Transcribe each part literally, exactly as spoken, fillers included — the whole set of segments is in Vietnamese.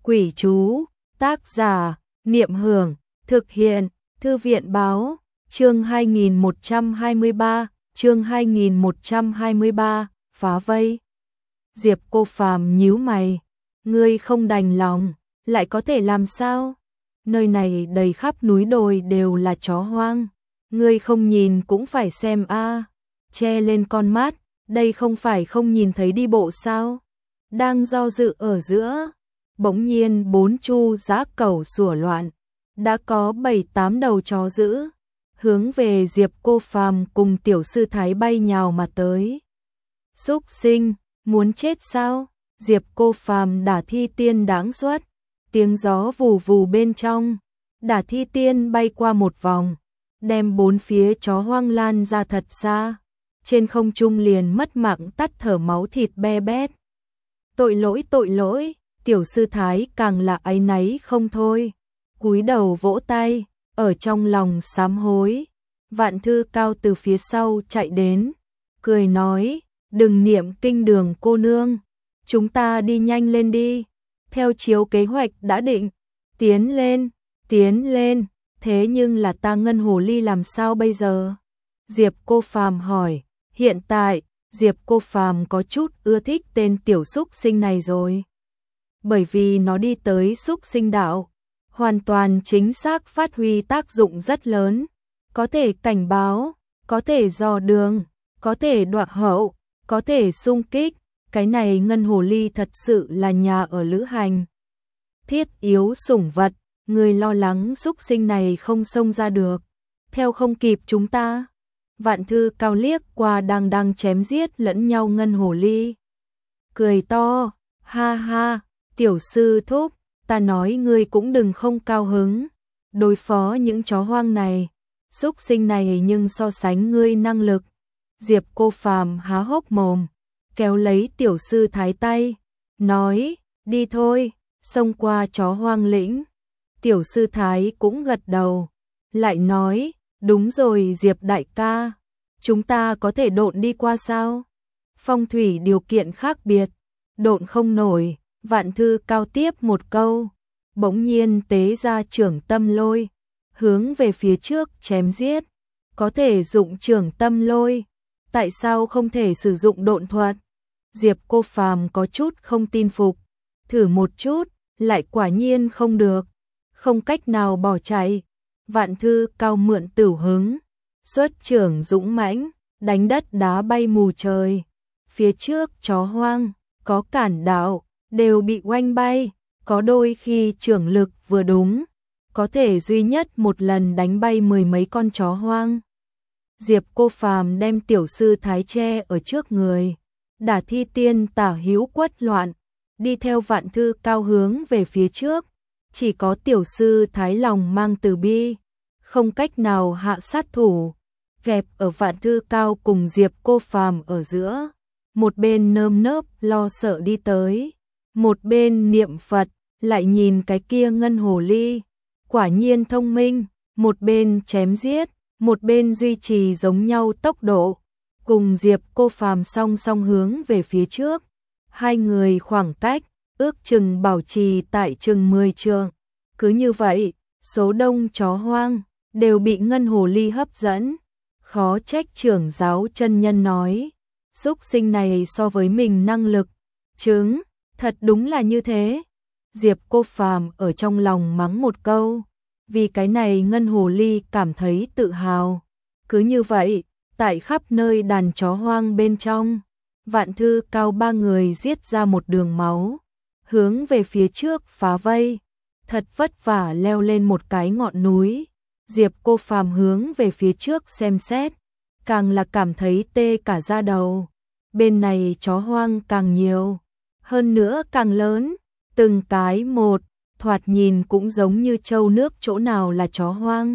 Quỷ chú, tác giả, Niệm Hưởng, thực hiện, Thư viện báo, chương hai nghìn một trăm hai mươi ba, chương hai nghìn một trăm hai mươi ba, phá vây. Diệp Cô Phàm nhíu mày, ngươi không đành lòng, lại có thể làm sao? Nơi này đầy khắp núi đồi đều là chó hoang, ngươi không nhìn cũng phải xem a. Che lên con mắt, đây không phải không nhìn thấy đi bộ sao? Đang do dự ở giữa, bỗng nhiên bốn chu dã cẩu sủa loạn, đã có bảy tám đầu chó dữ, hướng về Diệp Cô Phàm cùng tiểu sư thái bay nhào mà tới. Súc sinh, muốn chết sao? Diệp Cô Phàm đả thi tiên đáng xuất, tiếng gió vù vù bên trong, đả thi tiên bay qua một vòng, đem bốn phía chó hoang lan ra thật xa, trên không trung liền mất mạng tắt thở máu thịt be bét. Tội lỗi tội lỗi, tiểu sư thái càng là áy náy không thôi, cúi đầu vỗ tay, ở trong lòng sám hối. Vạn Thư Cao từ phía sau chạy đến, cười nói, đừng niệm kinh đường cô nương, chúng ta đi nhanh lên đi, theo chiếu kế hoạch đã định, tiến lên, tiến lên, thế nhưng là ta ngân hồ ly làm sao bây giờ? Diệp Cô Phàm hỏi, hiện tại, Diệp Cô Phàm có chút ưa thích tên tiểu súc sinh này rồi. Bởi vì nó đi tới súc sinh đạo, hoàn toàn chính xác phát huy tác dụng rất lớn, có thể cảnh báo, có thể dò đường, có thể đoạt hậu, có thể xung kích, cái này ngân hồ ly thật sự là nhà ở lữ hành. Thiết yếu sủng vật, người lo lắng súc sinh này không xông ra được, theo không kịp chúng ta. Vạn Thư Cao liếc qua đang đang chém giết lẫn nhau ngân hồ ly, cười to, ha ha, tiểu sư thúc, ta nói ngươi cũng đừng không cao hứng, đối phó những chó hoang này, súc sinh này nhưng so sánh ngươi năng lực. Diệp Cô Phàm há hốc mồm, kéo lấy tiểu sư thái tay, nói, đi thôi, xông qua chó hoang lĩnh. Tiểu sư thái cũng gật đầu, lại nói, đúng rồi Diệp đại ca, chúng ta có thể độn đi qua sao? Phong thủy điều kiện khác biệt, độn không nổi. Vạn Thư Cao tiếp một câu, bỗng nhiên tế ra trưởng tâm lôi, hướng về phía trước chém giết, có thể dụng trưởng tâm lôi, tại sao không thể sử dụng độn thuật? Diệp Cô Phàm có chút không tin phục, thử một chút, lại quả nhiên không được, không cách nào bỏ chạy. Vạn Thư Cao mượn tửu hứng, xuất trưởng dũng mãnh, đánh đất đá bay mù trời, phía trước chó hoang, có cản đạo, đều bị oanh bay, có đôi khi trưởng lực vừa đúng, có thể duy nhất một lần đánh bay mười mấy con chó hoang. Diệp Cô Phàm đem tiểu sư thái che ở trước người, đả thi tiên tả hữu quất loạn, đi theo Vạn Thư Cao hướng về phía trước, chỉ có tiểu sư thái lòng mang từ bi, không cách nào hạ sát thủ, kẹp ở Vạn Thư Cao cùng Diệp Cô Phàm ở giữa, một bên nơm nớp lo sợ đi tới, một bên niệm Phật, lại nhìn cái kia ngân hồ ly, quả nhiên thông minh, một bên chém giết, một bên duy trì giống nhau tốc độ, cùng Diệp Cô Phàm song song hướng về phía trước, hai người khoảng cách, ước chừng bảo trì tại chừng mười trượng. Cứ như vậy, số đông chó hoang, đều bị ngân hồ ly hấp dẫn, khó trách trưởng giáo chân nhân nói, súc sinh này so với mình năng lực, chứng, thật đúng là như thế. Diệp Cô Phàm ở trong lòng mắng một câu, vì cái này ngân hồ ly cảm thấy tự hào. Cứ như vậy, tại khắp nơi đàn chó hoang bên trong, Vạn Thư Cao ba người giết ra một đường máu, hướng về phía trước phá vây, thật vất vả leo lên một cái ngọn núi. Diệp Cô Phàm hướng về phía trước xem xét, càng là cảm thấy tê cả da đầu, bên này chó hoang càng nhiều, hơn nữa càng lớn, từng cái một, thoạt nhìn cũng giống như trâu nước, chỗ nào là chó hoang.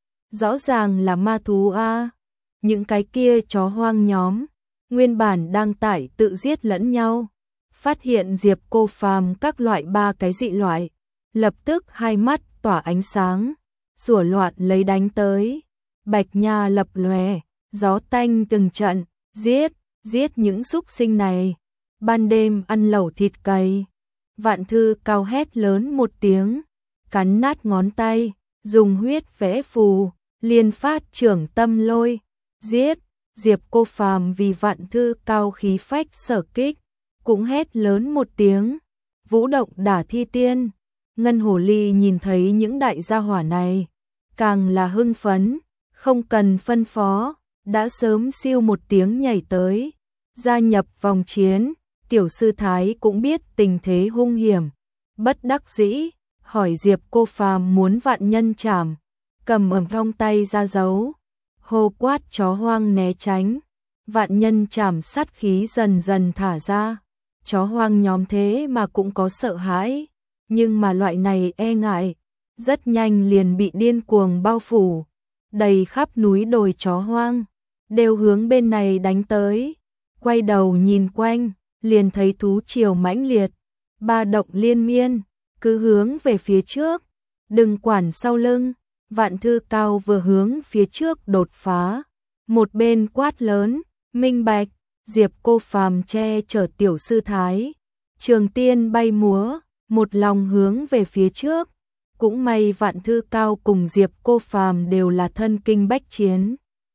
Rõ ràng là ma thú a. Những cái kia chó hoang nhóm, nguyên bản đang tải tự giết lẫn nhau, phát hiện Diệp Cô Phàm các loại ba cái dị loại, lập tức hai mắt tỏa ánh sáng, sủa loạn lấy đánh tới, bạch nha lập lòe, gió tanh từng trận, giết, giết những súc sinh này, ban đêm ăn lẩu thịt cầy. Vạn Thư Cao hét lớn một tiếng, cắn nát ngón tay, dùng huyết vẽ phù, liên phát trưởng tâm lôi, giết. Diệp Cô Phàm vì Vạn Thư Cao khí phách sở kích, cũng hét lớn một tiếng, vũ động đả thi tiên. Ngân Hồ Ly nhìn thấy những đại gia hỏa này, càng là hưng phấn, không cần phân phó, đã sớm siêu một tiếng nhảy tới, gia nhập vòng chiến. Tiểu sư Thái cũng biết tình thế hung hiểm, bất đắc dĩ, hỏi Diệp Cô Phàm muốn vạn nhân trảm, cầm ẩm trong tay ra giấu, hô quát chó hoang né tránh, vạn nhân trảm sát khí dần dần thả ra, chó hoang nhóm thế mà cũng có sợ hãi, nhưng mà loại này e ngại, rất nhanh liền bị điên cuồng bao phủ, đầy khắp núi đồi chó hoang, đều hướng bên này đánh tới, quay đầu nhìn quanh, liền thấy thú triều mãnh liệt, ba động liên miên, cứ hướng về phía trước, đừng quản sau lưng. Vạn Thư Cao vừa hướng phía trước đột phá, một bên quát lớn, minh bạch. Diệp Cô Phàm che chở tiểu sư Thái, trường tiên bay múa, một lòng hướng về phía trước. Cũng may Vạn Thư Cao cùng Diệp Cô Phàm đều là thân kinh bách chiến,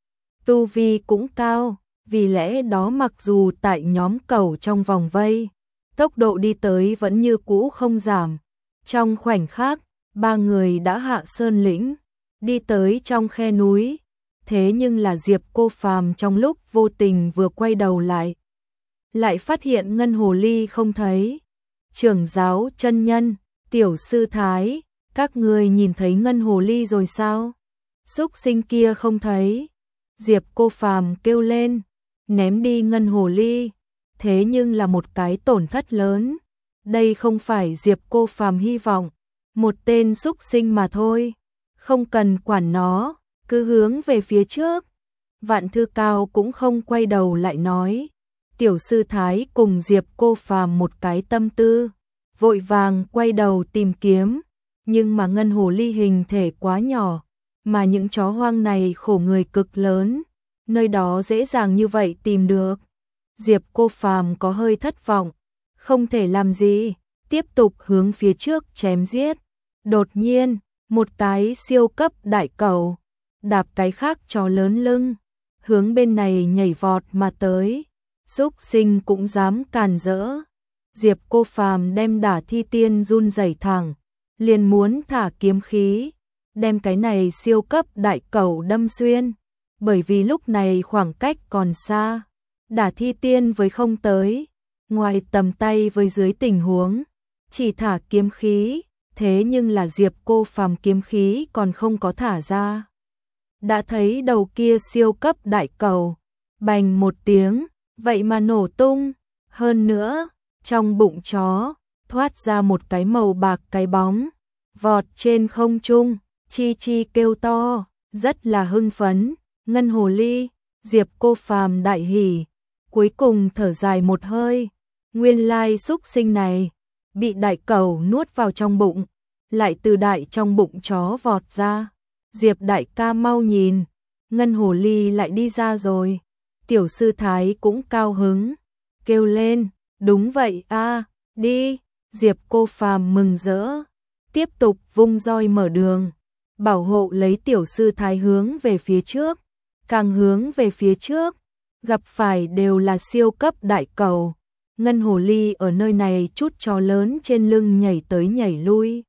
tu vi cũng cao, vì lẽ đó mặc dù tại nhóm cẩu trong vòng vây, tốc độ đi tới vẫn như cũ không giảm. Trong khoảnh khắc, ba người đã hạ sơn lĩnh, đi tới trong khe núi. Thế nhưng là Diệp Cô Phàm trong lúc vô tình vừa quay đầu lại, lại phát hiện Ngân Hồ Ly không thấy. Trưởng giáo chân nhân, tiểu sư Thái, các người nhìn thấy Ngân Hồ Ly rồi sao? Súc sinh kia không thấy. Diệp Cô Phàm kêu lên, ném đi Ngân Hồ Ly, thế nhưng là một cái tổn thất lớn. Đây không phải Diệp Cô Phàm hy vọng, một tên súc sinh mà thôi, không cần quản nó, cứ hướng về phía trước. Vạn Thư Cao cũng không quay đầu lại nói, tiểu sư Thái cùng Diệp Cô Phàm một cái tâm tư, vội vàng quay đầu tìm kiếm, nhưng mà Ngân Hồ Ly hình thể quá nhỏ, mà những chó hoang này khổ người cực lớn, nơi đó dễ dàng như vậy tìm được. Diệp Cô Phàm có hơi thất vọng, không thể làm gì, tiếp tục hướng phía trước chém giết. Đột nhiên, một cái siêu cấp đại cẩu, đạp cái khác chó lớn lưng, hướng bên này nhảy vọt mà tới. Súc sinh cũng dám càn rỡ. Diệp Cô Phàm đem đả thi tiên run rẩy thẳng, liền muốn thả kiếm khí, đem cái này siêu cấp đại cẩu đâm xuyên, bởi vì lúc này khoảng cách còn xa, đả thi tiên với không tới, ngoài tầm tay với dưới tình huống, chỉ thả kiếm khí, thế nhưng là Diệp Cô Phàm kiếm khí còn không có thả ra. Đã thấy đầu kia siêu cấp đại cẩu, bành một tiếng, vậy mà nổ tung, hơn nữa, trong bụng chó, thoát ra một cái màu bạc cái bóng, vọt trên không trung, chi chi kêu to, rất là hưng phấn. Ngân Hồ Ly, Diệp Cô Phàm đại hỉ, cuối cùng thở dài một hơi, nguyên lai súc sinh này, bị đại cẩu nuốt vào trong bụng, lại từ đại trong bụng chó vọt ra. Diệp đại ca mau nhìn, Ngân Hồ Ly lại đi ra rồi. Tiểu sư Thái cũng cao hứng, kêu lên, đúng vậy a, đi. Diệp Cô Phàm mừng rỡ, tiếp tục vung roi mở đường, bảo hộ lấy tiểu sư Thái hướng về phía trước, càng hướng về phía trước, gặp phải đều là siêu cấp đại cẩu. Ngân Hồ Ly ở nơi này chút chó lớn trên lưng nhảy tới nhảy lui,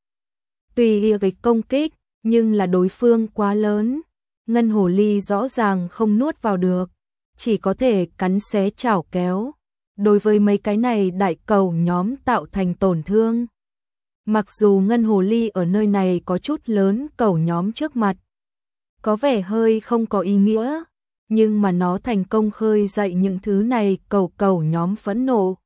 tùy cái công kích, nhưng là đối phương quá lớn, Ngân Hồ Ly rõ ràng không nuốt vào được, chỉ có thể cắn xé chảo kéo, đối với mấy cái này đại cẩu nhóm tạo thành tổn thương. Mặc dù Ngân Hồ Ly ở nơi này có chút lớn cẩu nhóm trước mặt, có vẻ hơi không có ý nghĩa, nhưng mà nó thành công khơi dậy những thứ này cẩu cẩu nhóm phẫn nộ.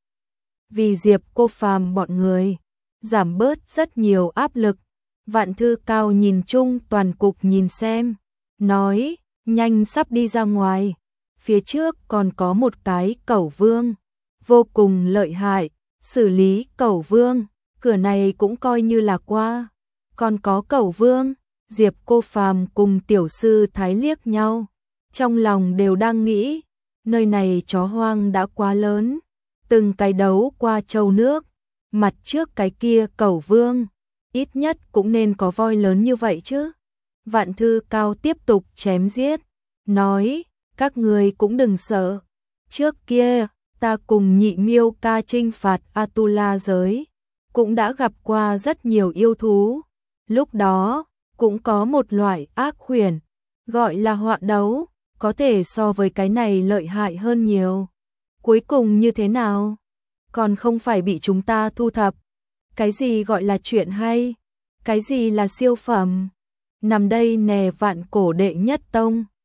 Vì Diệp Cô Phàm bọn người, giảm bớt rất nhiều áp lực. Vạn Thư Cao nhìn chung toàn cục nhìn xem, nói, nhanh sắp đi ra ngoài, phía trước còn có một cái cẩu vương, vô cùng lợi hại, xử lý cẩu vương, cửa này cũng coi như là qua. Còn có cẩu vương, Diệp Cô Phàm cùng tiểu sư Thái liếc nhau, trong lòng đều đang nghĩ, nơi này chó hoang đã quá lớn, từng cái đấu qua châu nước, mặt trước cái kia Cẩu Vương, ít nhất cũng nên có voi lớn như vậy chứ. Vạn Thư Cao tiếp tục chém giết, nói, các người cũng đừng sợ. Trước kia, ta cùng Nhị Miêu ca chinh phạt Atula giới, cũng đã gặp qua rất nhiều yêu thú. Lúc đó, cũng có một loại ác huyền, gọi là họa đấu, có thể so với cái này lợi hại hơn nhiều. Cuối cùng như thế nào? Còn không phải bị chúng ta thu thập. Cái gì gọi là chuyện hay? Cái gì là siêu phẩm? Nằm đây nè Vạn Cổ đệ nhất tông.